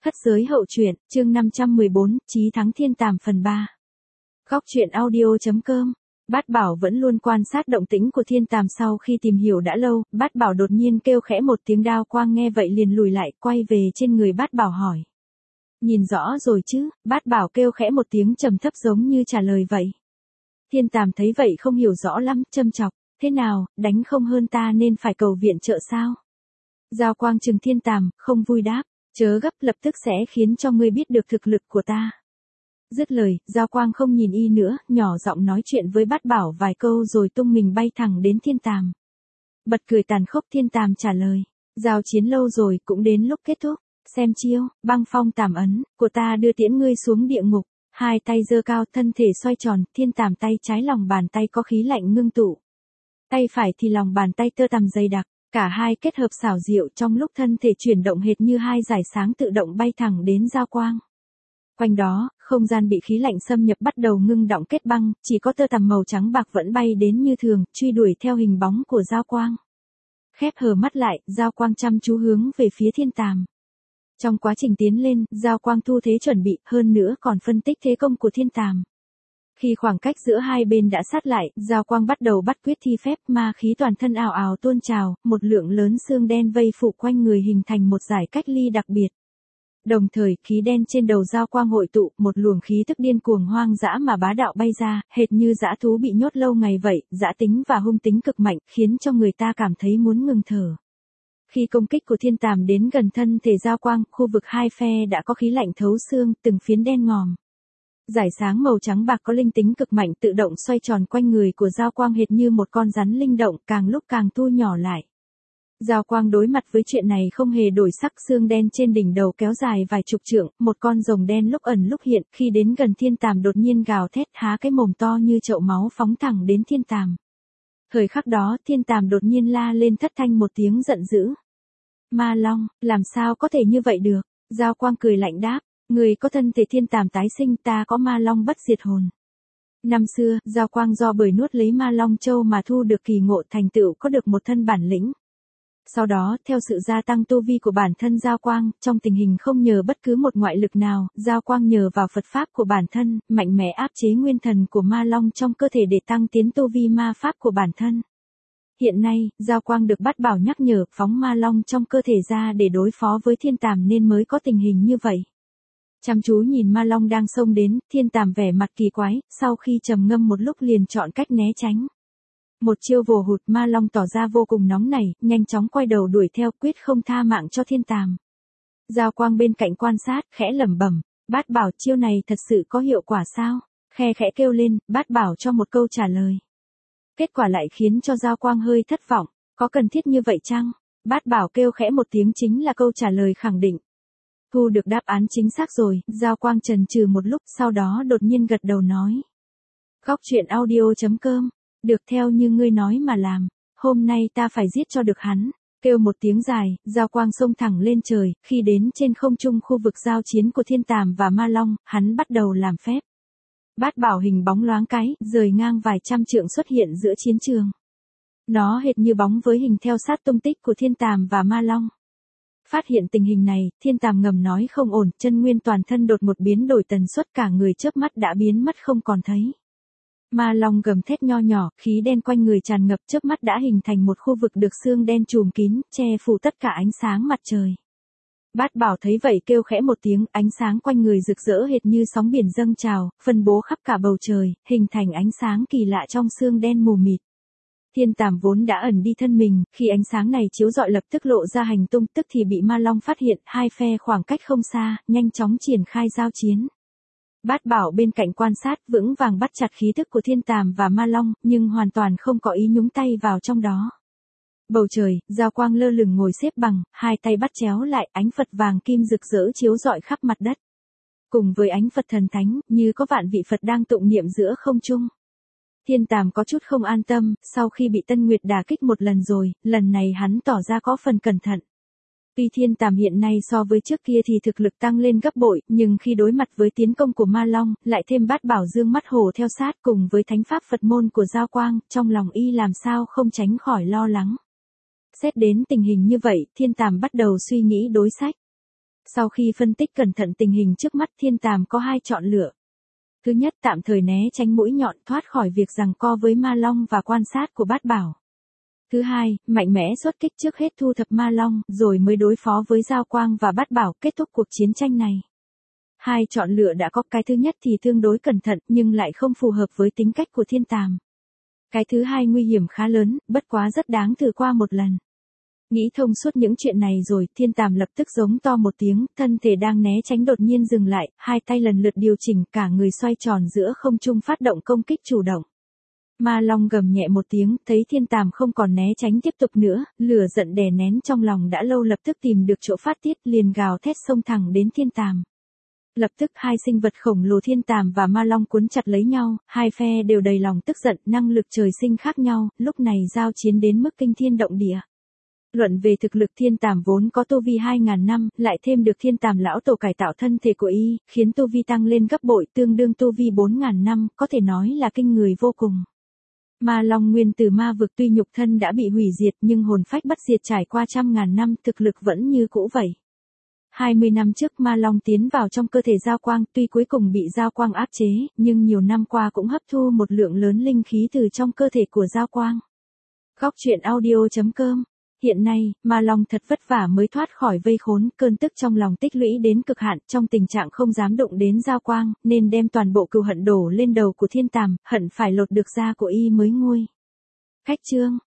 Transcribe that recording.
Khất giới hậu truyện, chương 514, Chí thắng thiên tàm phần 3. Góc truyện audio.com. Bát Bảo vẫn luôn quan sát động tĩnh của thiên tàm sau khi tìm hiểu đã lâu, Bát Bảo đột nhiên kêu khẽ một tiếng, đao quang nghe vậy liền lùi lại, quay về trên người Bát Bảo hỏi. Nhìn rõ rồi chứ? Bát Bảo kêu khẽ một tiếng trầm thấp giống như trả lời vậy. Thiên tàm thấy vậy không hiểu rõ lắm, châm chọc, thế nào, đánh không hơn ta nên phải cầu viện trợ sao? Giao quang trừng thiên tàm, không vui đáp. Chớ gấp, lập tức sẽ khiến cho ngươi biết được thực lực của ta. Dứt lời, Giao Quang không nhìn y nữa, nhỏ giọng nói chuyện với Bát Bảo vài câu rồi tung mình bay thẳng đến thiên tàm. Bật cười tàn khốc, thiên tàm trả lời. Giao chiến lâu rồi, cũng đến lúc kết thúc. Xem chiêu, băng phong tàm ấn, của ta đưa tiễn ngươi xuống địa ngục. Hai tay giơ cao, thân thể xoay tròn, thiên tàm tay trái lòng bàn tay có khí lạnh ngưng tụ. Tay phải thì lòng bàn tay tơ tằm dày đặc. Cả hai kết hợp xảo diệu, trong lúc thân thể chuyển động hệt như hai dải sáng tự động bay thẳng đến Giao Quang. Quanh đó, không gian bị khí lạnh xâm nhập bắt đầu ngưng đọng kết băng, chỉ có tơ tằm màu trắng bạc vẫn bay đến như thường, truy đuổi theo hình bóng của Giao Quang. Khép hờ mắt lại, Giao Quang chăm chú hướng về phía thiên tàm. Trong quá trình tiến lên, Giao Quang thu thế chuẩn bị, hơn nữa còn phân tích thế công của thiên tàm. Khi khoảng cách giữa hai bên đã sát lại, Giao Quang bắt đầu bắt quyết thi phép, ma khí toàn thân ào ào tuôn trào, một lượng lớn xương đen vây phủ quanh người hình thành một dải cách ly đặc biệt. Đồng thời, khí đen trên đầu Giao Quang hội tụ, một luồng khí tức điên cuồng hoang dã mà bá đạo bay ra, hệt như dã thú bị nhốt lâu ngày vậy, dã tính và hung tính cực mạnh, khiến cho người ta cảm thấy muốn ngừng thở. Khi công kích của thiên tàm đến gần thân thể Giao Quang, khu vực hai phe đã có khí lạnh thấu xương, từng phiến đen ngòm. Dải sáng màu trắng bạc có linh tính cực mạnh tự động xoay tròn quanh người của Giao Quang hệt như một con rắn linh động, càng lúc càng thu nhỏ lại. Giao Quang đối mặt với chuyện này không hề đổi sắc, xương đen trên đỉnh đầu kéo dài vài chục trượng, một con rồng đen lúc ẩn lúc hiện, khi đến gần thiên tàm đột nhiên gào thét, há cái mồm to như chậu máu phóng thẳng đến thiên tàm. Thời khắc đó, thiên tàm đột nhiên la lên thất thanh một tiếng giận dữ. Ma Long, làm sao có thể như vậy được? Giao Quang cười lạnh đáp. Người có thân thể thiên tàm tái sinh, ta có ma long bất diệt hồn. Năm xưa, Giao Quang do bởi nuốt lấy ma long châu mà thu được kỳ ngộ, thành tựu có được một thân bản lĩnh. Sau đó, theo sự gia tăng tu vi của bản thân Giao Quang, trong tình hình không nhờ bất cứ một ngoại lực nào, Giao Quang nhờ vào Phật Pháp của bản thân, mạnh mẽ áp chế nguyên thần của ma long trong cơ thể để tăng tiến tu vi ma Pháp của bản thân. Hiện nay, Giao Quang được Bát Bảo nhắc nhở phóng ma long trong cơ thể ra để đối phó với thiên tàm nên mới có tình hình như vậy. Chăm chú nhìn ma long đang xông đến, thiên tàm vẻ mặt kỳ quái, sau khi trầm ngâm một lúc liền chọn cách né tránh. Một chiêu vồ hụt, ma long tỏ ra vô cùng nóng nảy, nhanh chóng quay đầu đuổi theo, quyết không tha mạng cho thiên tàm. Giao Quang bên cạnh quan sát, khẽ lẩm bẩm, Bát Bảo chiêu này thật sự có hiệu quả sao? Khe khẽ kêu lên, Bát Bảo cho một câu trả lời. Kết quả lại khiến cho Giao Quang hơi thất vọng, có cần thiết như vậy chăng? Bát Bảo kêu khẽ một tiếng chính là câu trả lời khẳng định. Thu được đáp án chính xác rồi, Giao Quang chần chừ một lúc, sau đó đột nhiên gật đầu nói. Góc truyện audio.com, được theo như ngươi nói mà làm, hôm nay ta phải giết cho được hắn. Kêu một tiếng dài, Giao Quang xông thẳng lên trời, khi đến trên không trung khu vực giao chiến của thiên tàm và ma long, hắn bắt đầu làm phép. Bát Bảo hình bóng loáng cái, rời ngang vài trăm trượng xuất hiện giữa chiến trường. Nó hệt như bóng với hình theo sát tung tích của thiên tàm và ma long. Phát hiện tình hình này, thiên tàm ngầm nói không ổn, chân nguyên toàn thân đột một biến đổi tần suất, cả người chớp mắt đã biến mất không còn thấy. Ma long gầm thét nho nhỏ, khí đen quanh người tràn ngập, chớp mắt đã hình thành một khu vực được xương đen trùm kín, che phủ tất cả ánh sáng mặt trời. Bát Bảo thấy vậy kêu khẽ một tiếng, ánh sáng quanh người rực rỡ hệt như sóng biển dâng trào, phân bố khắp cả bầu trời, hình thành ánh sáng kỳ lạ trong xương đen mù mịt. Thiên tàm vốn đã ẩn đi thân mình, khi ánh sáng này chiếu rọi lập tức lộ ra hành tung, tức thì bị ma long phát hiện, hai phe khoảng cách không xa, nhanh chóng triển khai giao chiến. Bát Bảo bên cạnh quan sát, vững vàng bắt chặt khí thức của thiên tàm và ma long, nhưng hoàn toàn không có ý nhúng tay vào trong đó. Bầu trời, Giao Quang lơ lửng ngồi xếp bằng, hai tay bắt chéo lại, ánh Phật vàng kim rực rỡ chiếu rọi khắp mặt đất. Cùng với ánh Phật thần thánh, như có vạn vị Phật đang tụng niệm giữa không trung. Thiên tàm có chút không an tâm, sau khi bị Tân Nguyệt đả kích một lần rồi, lần này hắn tỏ ra có phần cẩn thận. Tuy thiên tàm hiện nay so với trước kia thì thực lực tăng lên gấp bội, nhưng khi đối mặt với tiến công của ma long, lại thêm Bát Bảo dương mắt hổ theo sát cùng với thánh pháp Phật môn của Giao Quang, trong lòng y làm sao không tránh khỏi lo lắng. Xét đến tình hình như vậy, thiên tàm bắt đầu suy nghĩ đối sách. Sau khi phân tích cẩn thận tình hình trước mắt Thiên Tàm có hai chọn lựa. Thứ nhất, tạm thời né tránh mũi nhọn thoát khỏi việc giằng co với Ma Long và quan sát của Bát Bảo. Thứ hai, mạnh mẽ xuất kích trước hết thu thập Ma Long rồi mới đối phó với Giao Quang và Bát Bảo kết thúc cuộc chiến tranh này. Hai chọn lựa đã có, cái thứ nhất thì tương đối cẩn thận nhưng lại không phù hợp với tính cách của Thiên Tàm. Cái thứ hai nguy hiểm khá lớn, bất quá rất đáng thử qua một lần. Nghĩ thông suốt những chuyện này rồi, Thiên Tàm lập tức giống to một tiếng, thân thể đang né tránh đột nhiên dừng lại, hai tay lần lượt điều chỉnh, cả người xoay tròn giữa không trung phát động công kích chủ động. Ma Long gầm nhẹ một tiếng, thấy Thiên Tàm không còn né tránh tiếp tục nữa, lửa giận đè nén trong lòng đã lâu lập tức tìm được chỗ phát tiết, liền gào thét xông thẳng đến Thiên Tàm. Lập tức hai sinh vật khổng lồ Thiên Tàm và Ma Long cuốn chặt lấy nhau, hai phe đều đầy lòng tức giận, năng lực trời sinh khác nhau, lúc này giao chiến đến mức kinh thiên động địa. Luận về thực lực, Thiên Tàm vốn có tu vi 2.000 năm, lại thêm được Thiên Tàm lão tổ cải tạo thân thể của y, khiến tu vi tăng lên gấp bội, tương đương tu vi 4.000 năm, có thể nói là kinh người vô cùng. Ma Long nguyên từ ma vực tuy nhục thân đã bị hủy diệt nhưng hồn phách bất diệt, trải qua 100.000 năm, thực lực vẫn như cũ vậy. 20 năm trước Ma Long tiến vào trong cơ thể Giao Quang, tuy cuối cùng bị Giao Quang áp chế, nhưng nhiều năm qua cũng hấp thu một lượng lớn linh khí từ trong cơ thể của Giao Quang. Góc truyện audio.com. Hiện nay, Ma Long thật vất vả mới thoát khỏi vây khốn, cơn tức trong lòng tích lũy đến cực hạn, trong tình trạng không dám đụng đến Giao Quang, nên đem toàn bộ cừu hận đổ lên đầu của Thiên Tàm, hận phải lột được da của y mới nguôi. Khách chương.